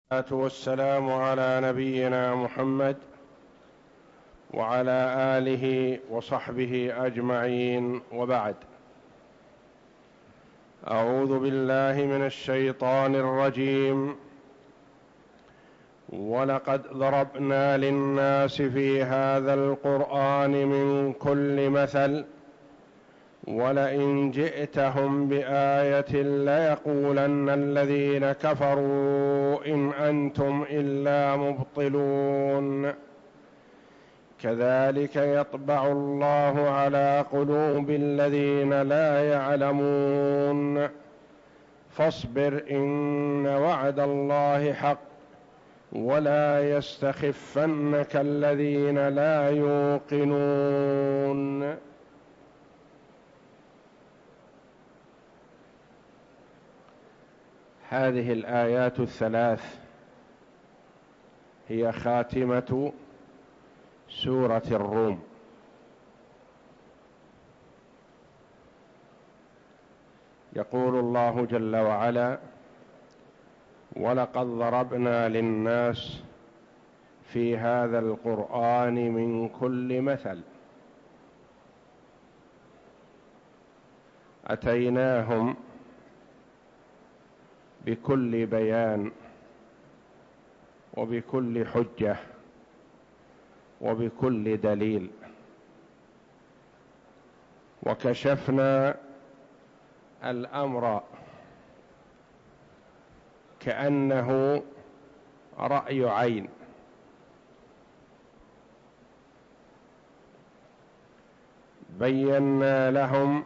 والصلاة والسلام على نبينا محمد وعلى آله وصحبه أجمعين، وبعد. أعوذ بالله من الشيطان الرجيم. ولقد ضربنا للناس في هذا القرآن من كل مثل ولئن جئتهم بآية ليقولن الذين كفروا إن أنتم إلا مبطلون. كذلك يطبع الله على قلوب الذين لا يعلمون. فاصبر إن وعد الله حق ولا يستخفنك الذين لا يوقنون. هذه الآيات الثلاث هي خاتمة سورة الروم. يقول الله جل وعلا: ولقد ضربنا للناس في هذا القرآن من كل مثل. أتيناهم بكل بيان وبكل حجة وبكل دليل، وكشفنا الأمر كأنه رأي عين، بينا لهم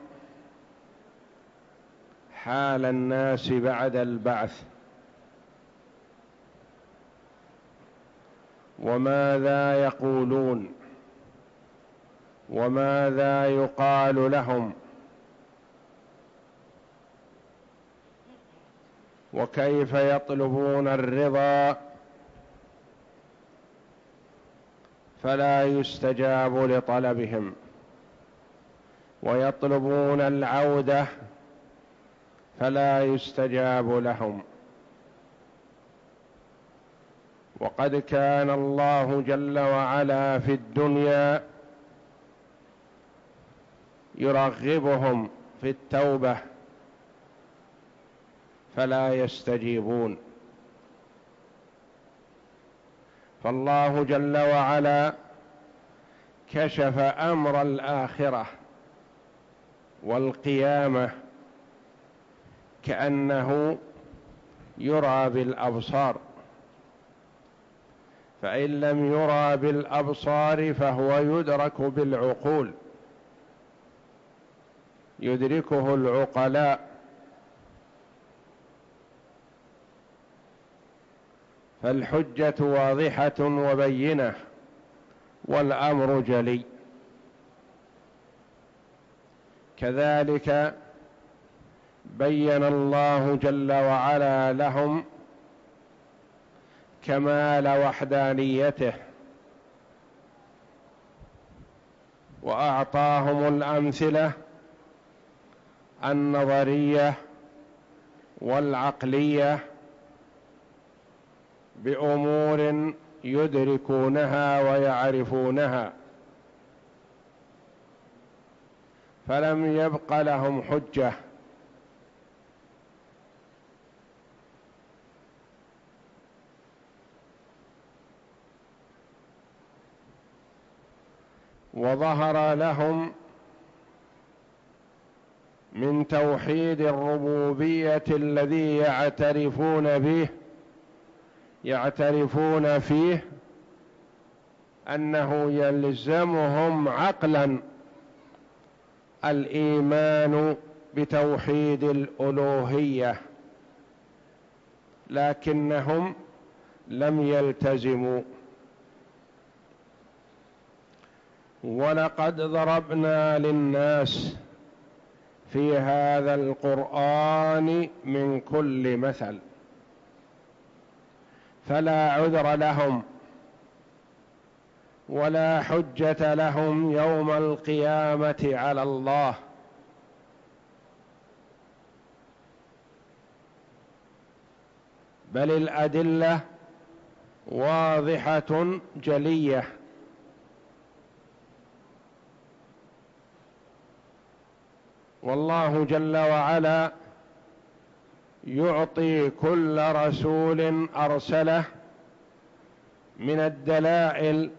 حال الناس بعد البعث وماذا يقولون وماذا يقال لهم وكيف يطلبون الرضا فلا يستجاب لطلبهم، ويطلبون العودة فلا يستجاب لهم. وقد كان الله جل وعلا في الدنيا يرغبهم في التوبة فلا يستجيبون، فالله جل وعلا كشف أمر الآخرة والقيامة كأنه يرى بالأبصار، فإن لم يرى بالأبصار فهو يدرك بالعقول، يدركه العقلاء. فالحجة واضحة وبينة والأمر جلي. كذلك بين الله جل وعلا لهم كمال وحدانيته، وأعطاهم الأمثلة النظرية والعقلية بأمور يدركونها ويعرفونها، فلم يبق لهم حجة. وظهر لهم من توحيد الربوبية الذي يعترفون فيه أنه يلزمهم عقلا الإيمان بتوحيد الألوهية، لكنهم لم يلتزموا. ولقد ضربنا للناس في هذا القرآن من كل مثل، فلا عذر لهم ولا حجة لهم يوم القيامة على الله، بل الأدلة واضحة جلية. والله جل وعلا يعطي كل رسول أرسله من الدلائل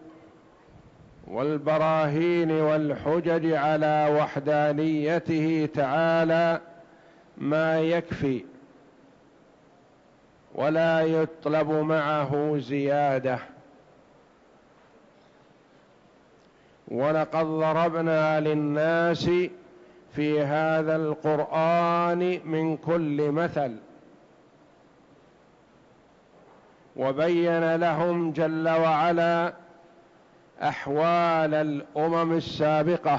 والبراهين والحجج على وحدانيته تعالى ما يكفي، ولا يطلب معه زيادة. ولقد ضربنا للناس في هذا القرآن من كل مثل، وبين لهم جل وعلا أحوال الأمم السابقة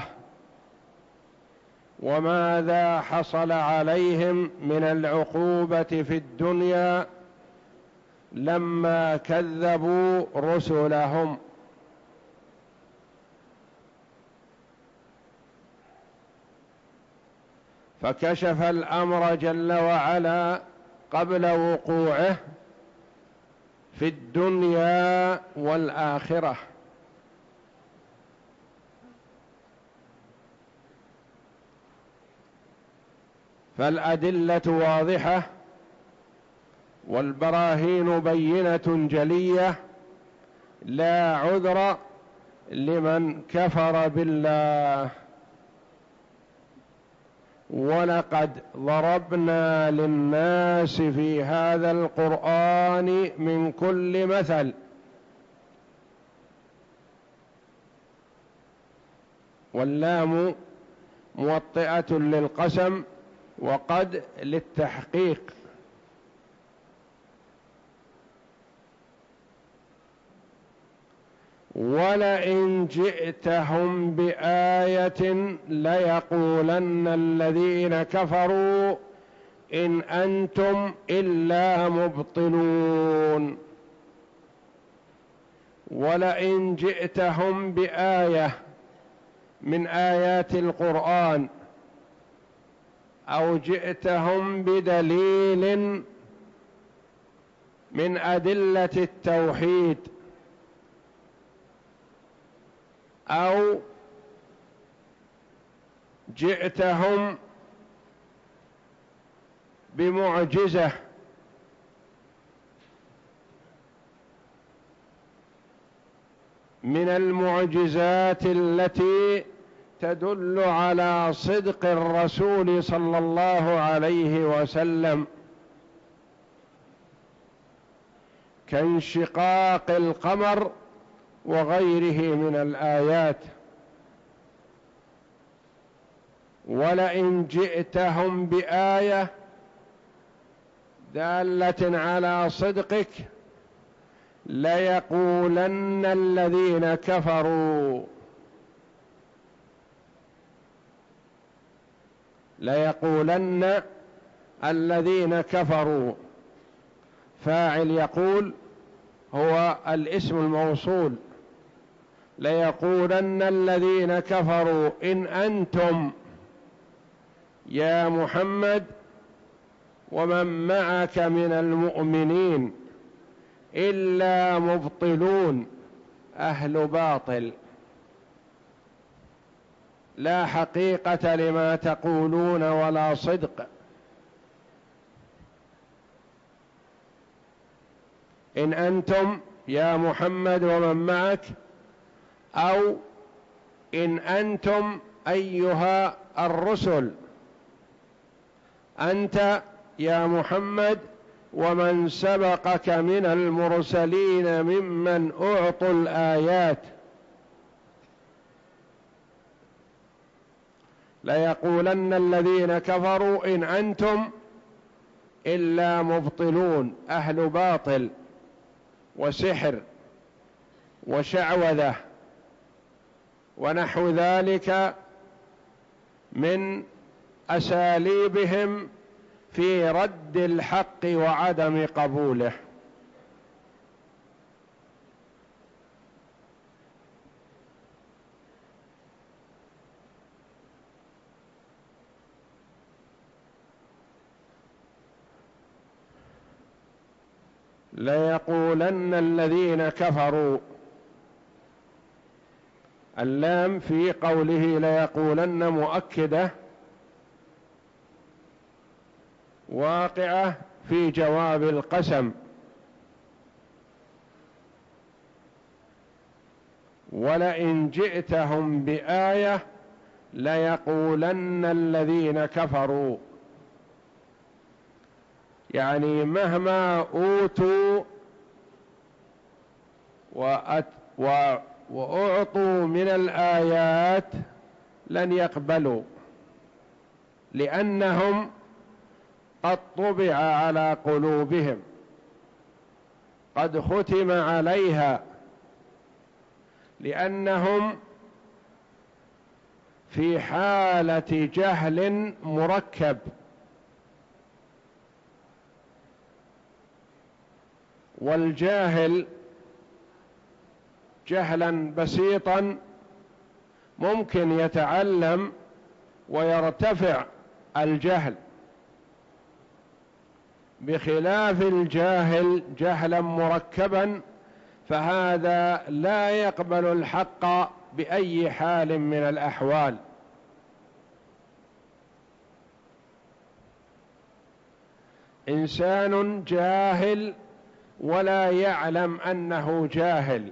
وماذا حصل عليهم من العقوبة في الدنيا لما كذبوا رسلهم. فكشف الأمر جل وعلا قبل وقوعه في الدنيا والآخرة. فالأدلة واضحة والبراهين بينة جلية، لا عذر لمن كفر بالله. ولقد ضربنا للناس في هذا القرآن من كل مثل، واللام موطئة للقسم وقد للتحقيق. ولئن جئتهم بآية ليقولن الذين كفروا إن أنتم إلا مبطلون. ولئن جئتهم بآية من آيات القرآن أو جئتهم بدليل من أدلة التوحيد أو جئتهم بمعجزة من المعجزات التي تدل على صدق الرسول صلى الله عليه وسلم كانشقاق القمر وغيره من الآيات، ولئن جئتهم بآية دالة على صدقك ليقولن الذين كفروا، ليقولن الذين كفروا. فاعل يقول هو الاسم الموصول، ليقولن الذين كفروا إن أنتم يا محمد ومن معك من المؤمنين إلا مبطلون، أهل باطل، لا حقيقة لما تقولون ولا صدق. إن أنتم يا محمد ومن معك، أو إن أنتم أيها الرسل، أنت يا محمد ومن سبقك من المرسلين ممن أعطوا الآيات، ليقولن الذين كفروا إن أنتم إلا مبطلون، أهل باطل وسحر وشعوذة ونحو ذلك من أساليبهم في رد الحق وعدم قبوله. ليقولن الذين كفروا، اللام في قوله ليقولن مؤكدة واقعة في جواب القسم، ولئن جئتهم بآية ليقولن الذين كفروا، يعني مهما أوتوا وأعطوا من الآيات لن يقبلوا، لأنهم قد طبع على قلوبهم، قد ختم عليها، لأنهم في حالة جهل مركب، والجاهل جهلا بسيطا ممكن يتعلم ويرتفع الجهل، بخلاف الجاهل جهلا مركبا فهذا لا يقبل الحق بأي حال من الأحوال. إنسان جاهل ولا يعلم أنه جاهل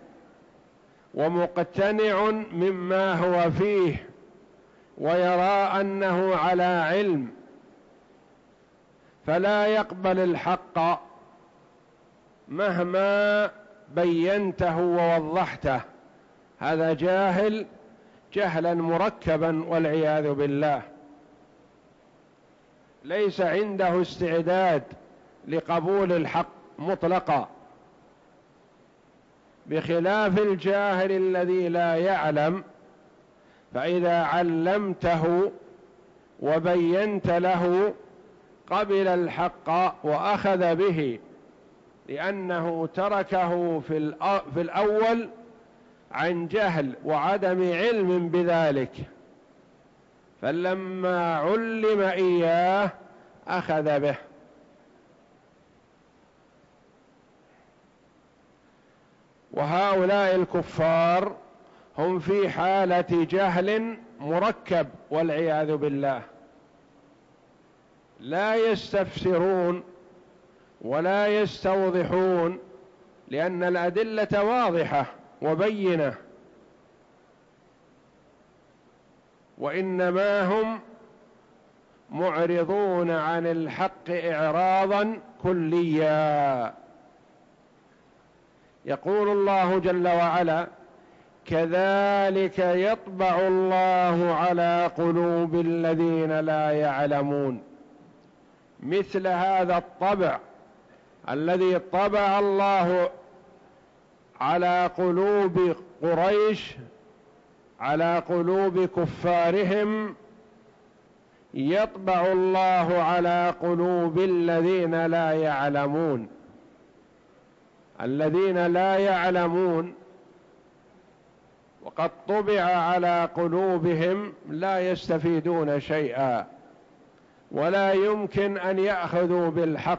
ومقتنع مما هو فيه ويرى أنه على علم، فلا يقبل الحق مهما بينته ووضحته، هذا جاهل جهلا مركبا والعياذ بالله، ليس عنده استعداد لقبول الحق مطلقا، بخلاف الجاهل الذي لا يعلم، فإذا علمته وبينت له قبل الحق وأخذ به، لأنه تركه في الأول عن جهل وعدم علم بذلك، فلما علم إياه أخذ به. وهؤلاء الكفار هم في حالة جهل مركب والعياذ بالله، لا يستفسرون ولا يستوضحون، لأن الأدلة واضحة وبينة، وإنما هم معرضون عن الحق إعراضا كليا. يقول الله جل وعلا: كذلك يطبع الله على قلوب الذين لا يعلمون. مثل هذا الطبع الذي طبع الله على قلوب قريش، على قلوب كفارهم، يطبع الله على قلوب الذين لا يعلمون. الذين لا يعلمون وقد طبع على قلوبهم لا يستفيدون شيئا، ولا يمكن أن يأخذوا بالحق.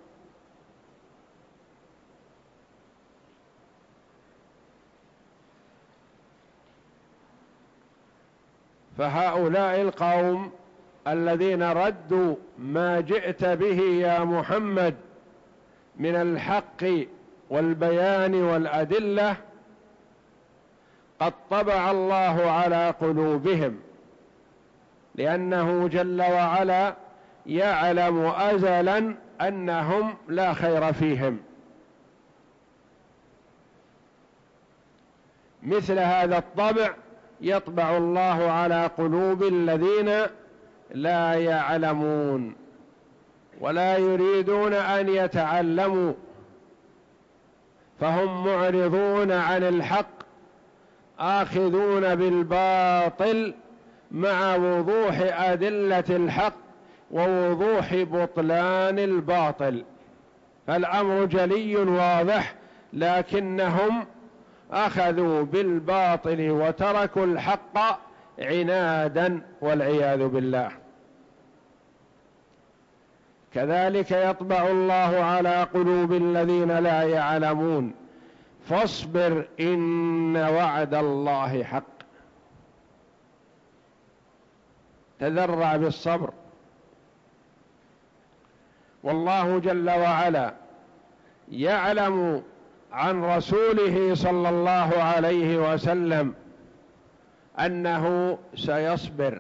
فهؤلاء القوم الذين ردوا ما جئت به يا محمد من الحق والبيان والأدلة، قد طبع الله على قلوبهم، لأنه جل وعلا يعلم أزلا أنهم لا خير فيهم. مثل هذا الطبع يطبع الله على قلوب الذين لا يعلمون ولا يريدون أن يتعلموا، فهم معرضون عن الحق، آخذون بالباطل مع وضوح أدلة الحق ووضوح بطلان الباطل، فالأمر جلي واضح، لكنهم أخذوا بالباطل وتركوا الحق عنادا والعياذ بالله. كذلك يطبع الله على قلوب الذين لا يعلمون فاصبر إن وعد الله حق. تذرع بالصبر. والله جل وعلا يعلم عن رسوله صلى الله عليه وسلم أنه سيصبر،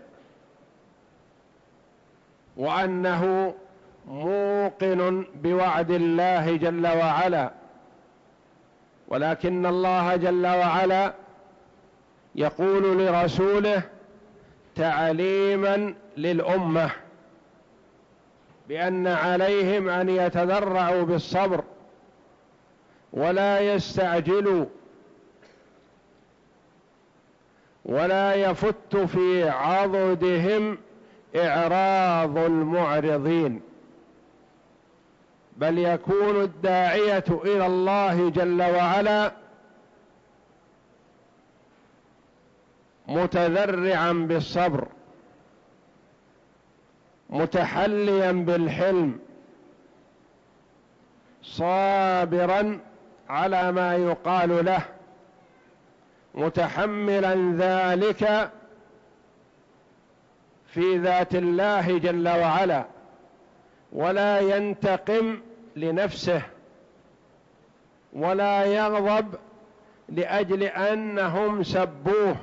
وأنه موقن بوعد الله جل وعلا، ولكن الله جل وعلا يقول لرسوله تعليما للأمة بأن عليهم أن يتذرعوا بالصبر ولا يستعجلوا ولا يفت في عضدهم إعراض المعرضين، بل يكون الداعية إلى الله جل وعلا متذرعا بالصبر متحليا بالحلم صابرا على ما يقال له متحملا ذلك في ذات الله جل وعلا، ولا ينتقم لنفسه ولا يغضب لأجل أنهم سبوه،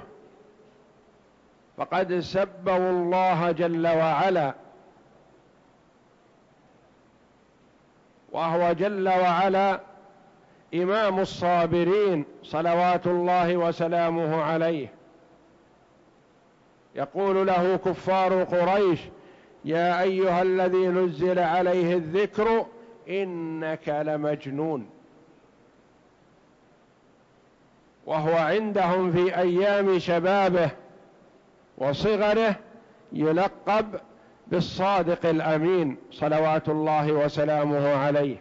فقد سبوا الله جل وعلا، وهو جل وعلا إمام الصابرين صلوات الله وسلامه عليه. يقول له كفار قريش يا أيها الذي نزل عليه الذكر إنك لمجنون، وهو عندهم في أيام شبابه وصغره يلقب بالصادق الأمين صلوات الله وسلامه عليه.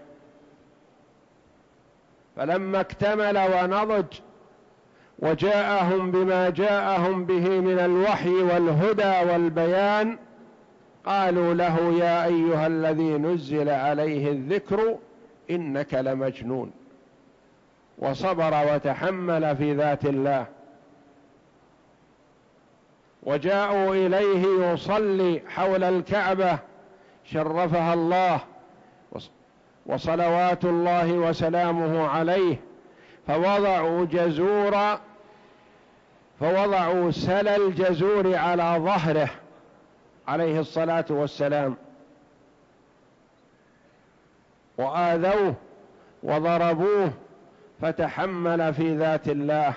فلما اكتمل ونضج وجاءهم بما جاءهم به من الوحي والهدى والبيان قالوا له يا أيها الذي نزل عليه الذكر إنك لمجنون، وصبر وتحمل في ذات الله. وجاءوا إليه يصلي حول الكعبة شرفها الله وصلوات الله وسلامه عليه، فوضعوا سل الجزور على ظهره عليه الصلاة والسلام، وآذوه وضربوه، فتحمل في ذات الله.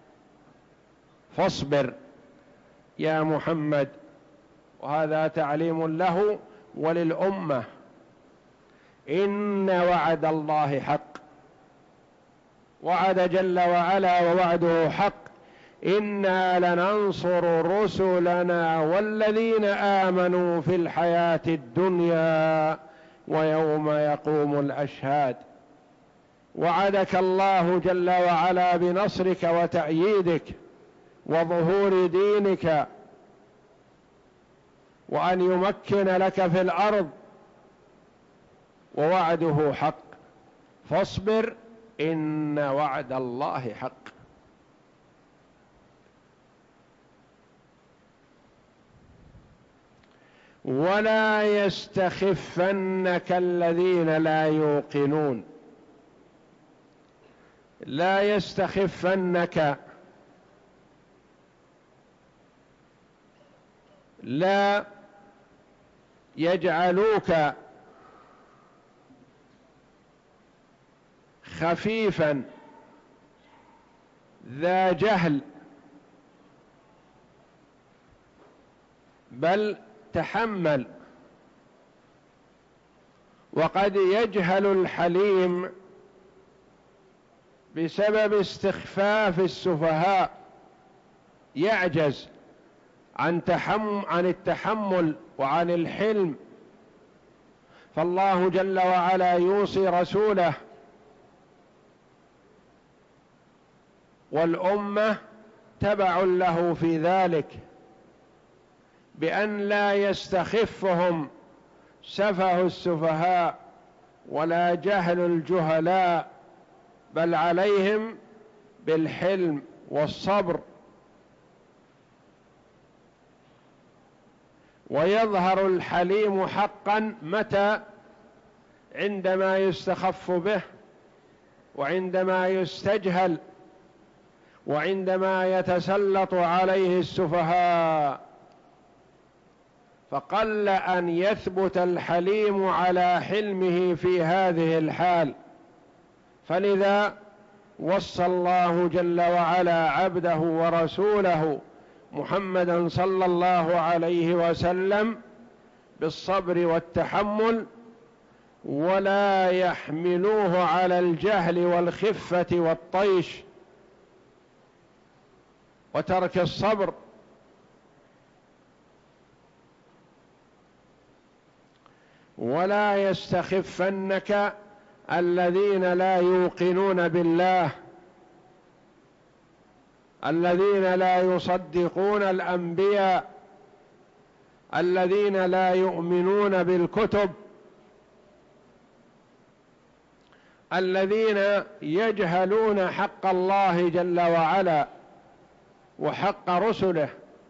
فاصبر يا محمد، وهذا تعليم له وللأمة، إن وعد الله حق. وعد جل وعلا ووعده حق، إنا لننصر رسلنا والذين آمنوا في الحياة الدنيا ويوم يقوم الأشهاد. وعدك الله جل وعلا بنصرك وتأييدك وظهور دينك، وأن يمكن لك في الأرض، ووعده حق. فاصبر إن وعد الله حق. ولا يستخفنك الذين لا يوقنون. لا يستخفنك، لا يجعلوك خفيفا ذا جهل، بل تحمل. وقد يجهل الحليم بسبب استخفاف السفهاء، يعجز عن التحمل وعن الحلم. فالله جل وعلا يوصي رسوله والأمة تبع له في ذلك بأن لا يستخفهم سفه السفهاء ولا جهل الجهلاء، بل عليهم بالحلم والصبر. ويظهر الحليم حقا متى؟ عندما يستخف به، وعندما يستجهل، وعندما يتسلط عليه السفهاء، فقل أن يثبت الحليم على حلمه في هذه الحال. فلذا وصى الله جل وعلا عبده ورسوله محمدا صلى الله عليه وسلم بالصبر والتحمل، ولا يحملوه على الجهل والخفة والطيش وترك الصبر. ولا يستخفنك الذين لا يوقنون بالله، الذين لا يصدقون الأنبياء، الذين لا يؤمنون بالكتب، الذين يجهلون حق الله جل وعلا وحق رسله.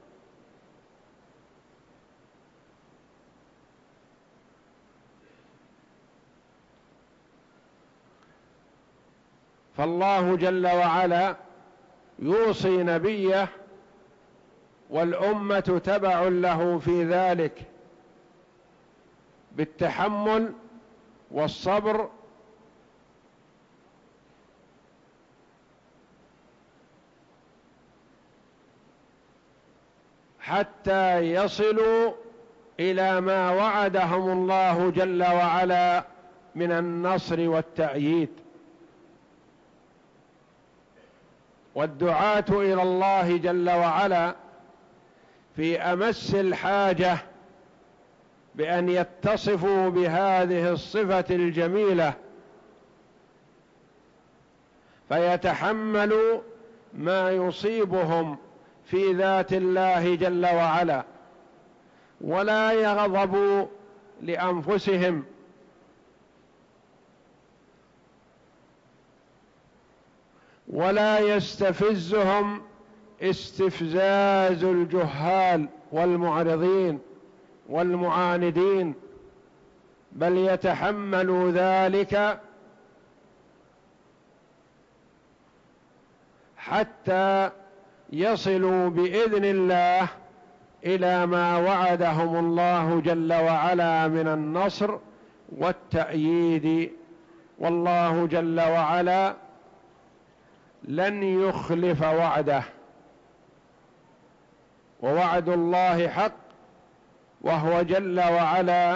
فالله جل وعلا يوصي نبيه، والأمة تبع له في ذلك، بالتحمل والصبر حتى يصلوا إلى ما وعدهم الله جل وعلا من النصر والتأييد. والدعاة إلى الله جل وعلا في أمس الحاجة بأن يتصفوا بهذه الصفة الجميلة، فيتحملوا ما يصيبهم في ذات الله جل وعلا، ولا يغضبوا لأنفسهم، ولا يستفزهم استفزاز الجهال والمعرضين والمعاندين، بل يتحملوا ذلك حتى يصلوا بإذن الله إلى ما وعدهم الله جل وعلا من النصر والتأييد. والله جل وعلا لن يخلف وعده، ووعد الله حق، وهو جل وعلا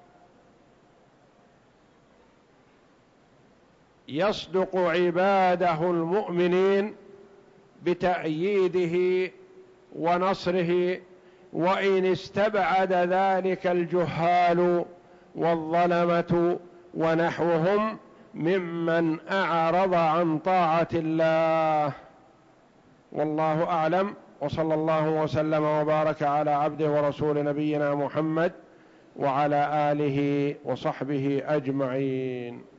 يصدق عباده المؤمنين بتأييده ونصره، وإن استبعد ذلك الجهال والظلمة ونحوهم ممن أعرض عن طاعة الله. والله أعلم، وصلى الله وسلم وبارك على عبده ورسول نبينا محمد وعلى آله وصحبه أجمعين.